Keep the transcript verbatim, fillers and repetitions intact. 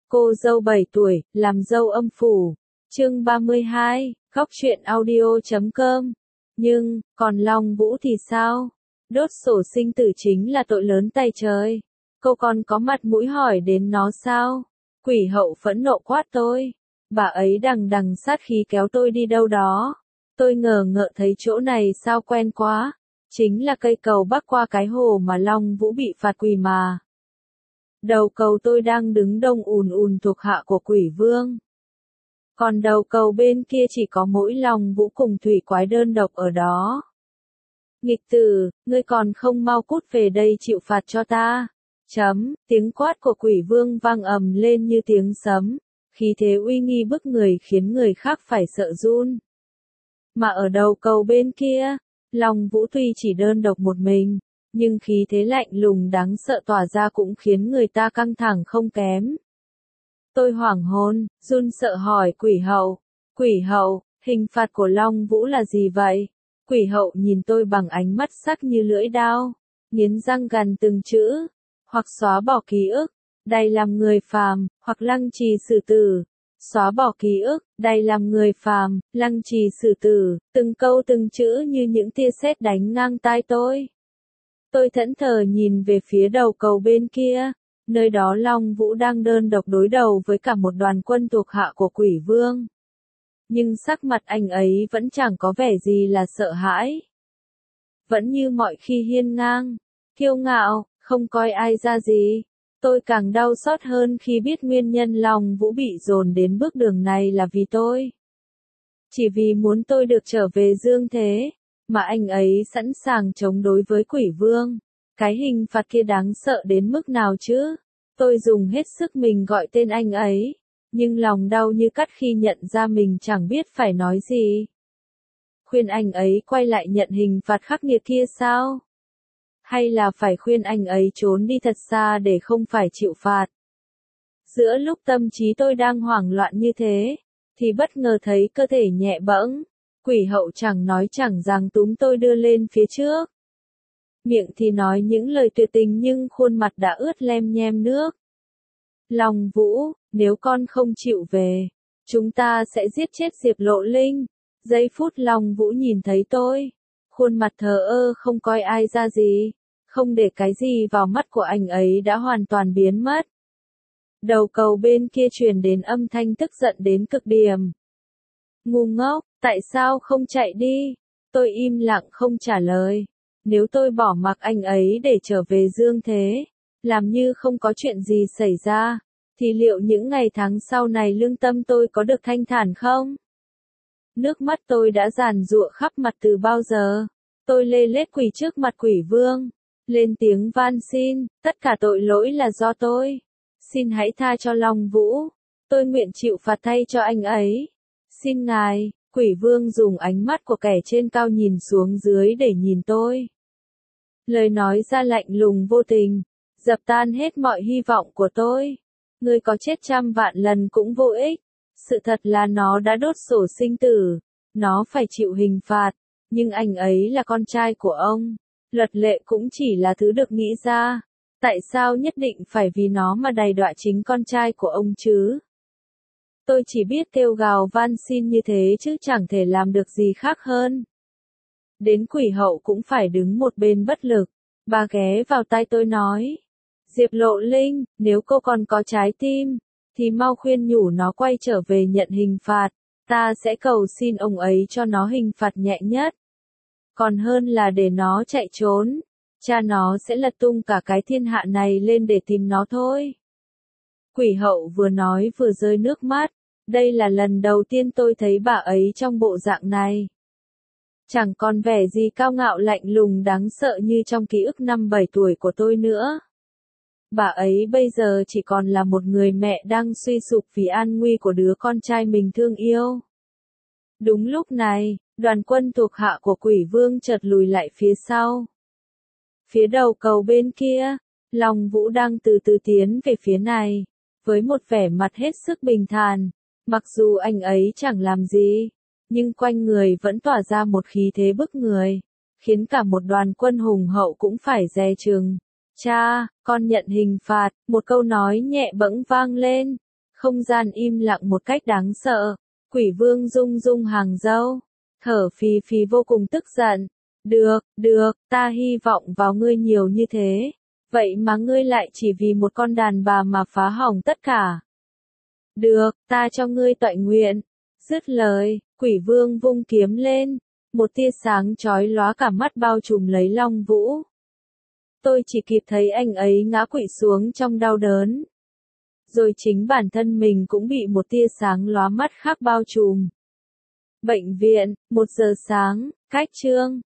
Cô dâu bảy tuổi, làm dâu âm phủ. Chương ba mươi hai, góc truyện audio chấm com. Nhưng, còn Long Vũ thì sao? Đốt sổ sinh tử chính là tội lớn tay trời. Cô còn có mặt mũi hỏi đến nó sao? Quỷ hậu phẫn nộ quát tôi. Bà ấy đằng đằng sát khí kéo tôi đi đâu đó. Tôi ngờ ngợ thấy chỗ này sao quen quá. Chính là cây cầu bắc qua cái hồ mà Long Vũ bị phạt quỳ mà. Đầu cầu tôi đang đứng đông ùn ùn thuộc hạ của quỷ vương. Còn đầu cầu bên kia chỉ có mỗi Long Vũ cùng thủy quái đơn độc ở đó. Nghịch tử, ngươi còn không mau cút về đây chịu phạt cho ta. Chấm, tiếng quát của quỷ vương vang ầm lên như tiếng sấm. Khí thế uy nghi bức người khiến người khác phải sợ run. Mà ở đầu cầu bên kia, Long Vũ tuy chỉ đơn độc một mình, nhưng khí thế lạnh lùng đáng sợ tỏa ra cũng khiến người ta căng thẳng không kém. Tôi hoảng hồn, run sợ hỏi quỷ hậu. Quỷ hậu, hình phạt của Long Vũ là gì vậy? Quỷ hậu nhìn tôi bằng ánh mắt sắc như lưỡi dao, nghiến răng gằn từng chữ. Hoặc xóa bỏ ký ức, đày làm người phàm, hoặc lăng trì xử tử. Xóa bỏ ký ức, đày làm người phàm, lăng trì xử tử, từng câu từng chữ như những tia sét đánh ngang tai tôi. Tôi thẫn thờ nhìn về phía đầu cầu bên kia, nơi đó Long Vũ đang đơn độc đối đầu với cả một đoàn quân thuộc hạ của quỷ vương. Nhưng sắc mặt anh ấy vẫn chẳng có vẻ gì là sợ hãi. Vẫn như mọi khi hiên ngang, kiêu ngạo, không coi ai ra gì. Tôi càng đau xót hơn khi biết nguyên nhân Long Vũ bị dồn đến bước đường này là vì tôi. Chỉ vì muốn tôi được trở về dương thế, mà anh ấy sẵn sàng chống đối với quỷ vương. Cái hình phạt kia đáng sợ đến mức nào chứ? Tôi dùng hết sức mình gọi tên anh ấy, nhưng lòng đau như cắt khi nhận ra mình chẳng biết phải nói gì. Khuyên anh ấy quay lại nhận hình phạt khắc nghiệt kia sao? Hay là phải khuyên anh ấy trốn đi thật xa để không phải chịu phạt? Giữa lúc tâm trí tôi đang hoảng loạn như thế, thì bất ngờ thấy cơ thể nhẹ bẫng. Quỷ hậu chẳng nói chẳng rằng túm tôi đưa lên phía trước. Miệng thì nói những lời tuyệt tình nhưng khuôn mặt đã ướt lem nhem nước. Long Vũ, nếu con không chịu về, chúng ta sẽ giết chết Diệp Lộ Linh. Giây phút Long Vũ nhìn thấy tôi, khuôn mặt thờ ơ không coi ai ra gì, không để cái gì vào mắt của anh ấy đã hoàn toàn biến mất. Đầu cầu bên kia truyền đến âm thanh tức giận đến cực điểm. Ngu ngốc, tại sao không chạy đi? Tôi im lặng không trả lời. Nếu tôi bỏ mặc anh ấy để trở về dương thế, làm như không có chuyện gì xảy ra, thì liệu những ngày tháng sau này lương tâm tôi có được thanh thản không? Nước mắt tôi đã giàn giụa khắp mặt từ bao giờ. Tôi lê lết quỳ trước mặt quỷ vương, lên tiếng van xin, tất cả tội lỗi là do tôi. Xin hãy tha cho Long Vũ, tôi nguyện chịu phạt thay cho anh ấy. Xin ngài, quỷ vương dùng ánh mắt của kẻ trên cao nhìn xuống dưới để nhìn tôi. Lời nói ra lạnh lùng vô tình, dập tan hết mọi hy vọng của tôi. Ngươi có chết trăm vạn lần cũng vô ích. Sự thật là nó đã đốt sổ sinh tử, nó phải chịu hình phạt, nhưng anh ấy là con trai của ông. Luật lệ cũng chỉ là thứ được nghĩ ra. Tại sao nhất định phải vì nó mà đày đọa chính con trai của ông chứ? Tôi chỉ biết kêu gào van xin như thế chứ chẳng thể làm được gì khác hơn. Đến quỷ hậu cũng phải đứng một bên bất lực. Bà ghé vào tai tôi nói. Diệp Lộ Linh, nếu cô còn có trái tim, thì mau khuyên nhủ nó quay trở về nhận hình phạt. Ta sẽ cầu xin ông ấy cho nó hình phạt nhẹ nhất. Còn hơn là để nó chạy trốn. Cha nó sẽ lật tung cả cái thiên hạ này lên để tìm nó thôi. Quỷ hậu vừa nói vừa rơi nước mắt. Đây là lần đầu tiên tôi thấy bà ấy trong bộ dạng này. Chẳng còn vẻ gì cao ngạo lạnh lùng đáng sợ như trong ký ức năm bảy tuổi của tôi nữa. Bà ấy bây giờ chỉ còn là một người mẹ đang suy sụp vì an nguy của đứa con trai mình thương yêu. Đúng lúc này, đoàn quân thuộc hạ của quỷ vương chợt lùi lại phía sau. Phía đầu cầu bên kia, Long Vũ đang từ từ tiến về phía này, với một vẻ mặt hết sức bình thản. Mặc dù anh ấy chẳng làm gì, nhưng quanh người vẫn tỏa ra một khí thế bức người, khiến cả một đoàn quân hùng hậu cũng phải dè chừng. Cha, con nhận hình phạt, một câu nói nhẹ bẫng vang lên, Không gian im lặng một cách đáng sợ. Quỷ vương rung rung hàng râu. Thở phì phì vô cùng tức giận. Được, được, ta hy vọng vào ngươi nhiều như thế. Vậy mà ngươi lại chỉ vì một con đàn bà mà phá hỏng tất cả. Được, ta cho ngươi toại nguyện. Dứt lời, quỷ vương vung kiếm lên. Một tia sáng chói lóa cả mắt bao trùm lấy Long Vũ. Tôi chỉ kịp thấy anh ấy ngã quỵ xuống trong đau đớn. Rồi chính bản thân mình cũng bị một tia sáng lóa mắt khác bao trùm. Bệnh viện, một giờ sáng, cách chương.